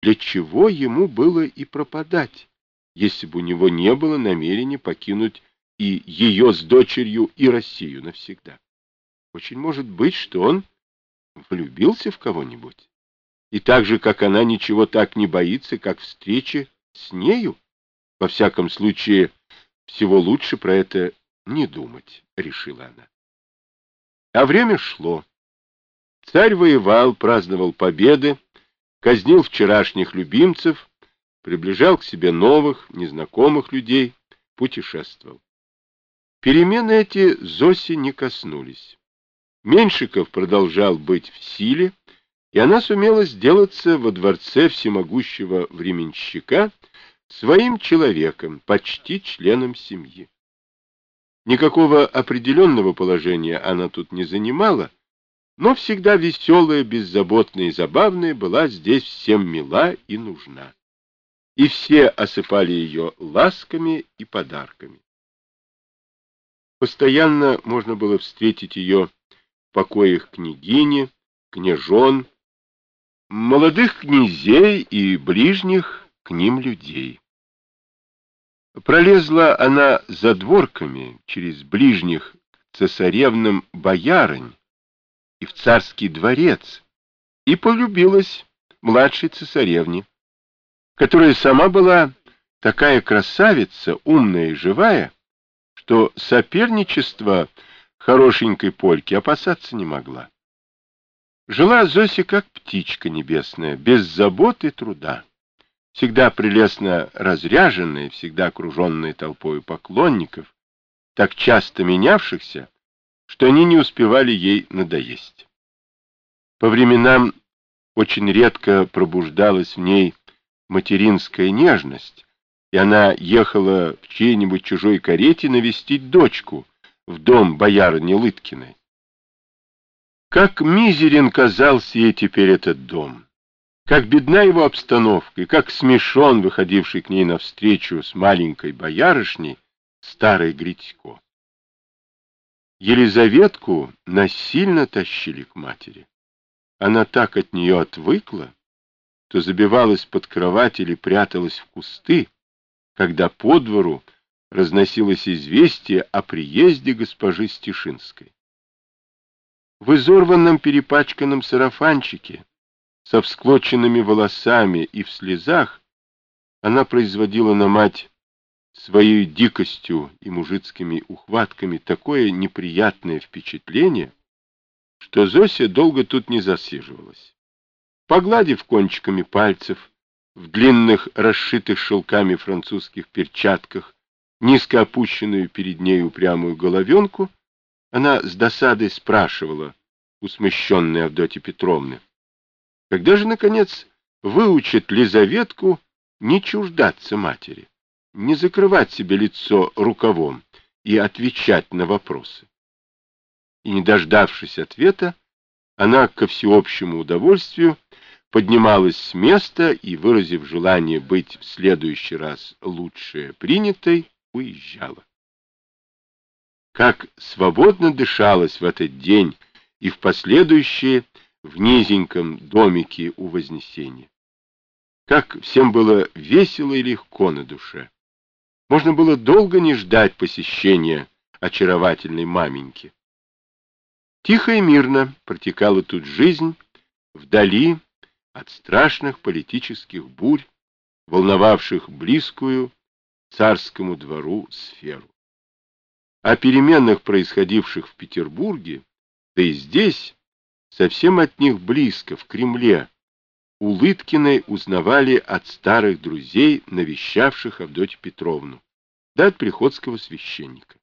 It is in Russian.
для чего ему было и пропадать, если бы у него не было намерения покинуть и ее с дочерью, и Россию навсегда. Очень может быть, что он влюбился в кого-нибудь, и так же, как она, ничего так не боится, как встречи с нею. Во всяком случае, всего лучше про это не думать, решила она. А время шло. Царь воевал, праздновал победы, казнил вчерашних любимцев, приближал к себе новых, незнакомых людей, путешествовал. Перемены эти Зоси не коснулись. Меньшиков продолжал быть в силе, и она сумела сделаться во дворце всемогущего временщика своим человеком, почти членом семьи. Никакого определенного положения она тут не занимала, но всегда веселая, беззаботная и забавная была здесь всем мила и нужна. И все осыпали ее ласками и подарками. Постоянно можно было встретить ее в покоях княгини, княжон, молодых князей и ближних к ним людей. Пролезла она задворками через ближних к цесаревным боярынь и в царский дворец, и полюбилась младшей цесаревне, которая сама была такая красавица, умная и живая, что соперничества хорошенькой польки опасаться не могла. Жила Зося как птичка небесная, без забот и труда, всегда прелестно разряженная, всегда окруженная толпою поклонников, так часто менявшихся, что они не успевали ей надоесть. По временам очень редко пробуждалась в ней материнская нежность, и она ехала в чьей-нибудь чужой карете навестить дочку в дом боярыни Лыткиной. Как мизерен казался ей теперь этот дом, как бедна его обстановка, и как смешон выходивший к ней навстречу с маленькой боярышней старый Гритько. Елизаветку насильно тащили к матери. Она так от нее отвыкла, то забивалась под кровать или пряталась в кусты, когда по двору разносилось известие о приезде госпожи Стешинской. В изорванном перепачканном сарафанчике, со всклоченными волосами и в слезах, она производила на мать своей дикостью и мужицкими ухватками такое неприятное впечатление, что Зося долго тут не засиживалась. Погладив кончиками пальцев в длинных, расшитых шелками французских перчатках, низко опущенную перед ней упрямую головенку, она с досадой спрашивала у смущенной Авдотьи Петровны: когда же, наконец, выучат Лизаветку не чуждаться матери, не закрывать себе лицо рукавом и отвечать на вопросы? И, не дождавшись ответа, она, ко всеобщему удовольствию, поднималась с места и, выразив желание быть в следующий раз лучше принятой, уезжала. Как свободно дышалось в этот день и в последующие в низеньком домике у Вознесения. Как всем было весело и легко на душе. Можно было долго не ждать посещения очаровательной маменьки. Тихо и мирно протекала тут жизнь вдали от страшных политических бурь, волновавших близкую царскому двору сферу. О переменах, происходивших в Петербурге, да и здесь, совсем от них близко, в Кремле, у Лыткиной узнавали от старых друзей, навещавших Авдотью Петровну, да от приходского священника.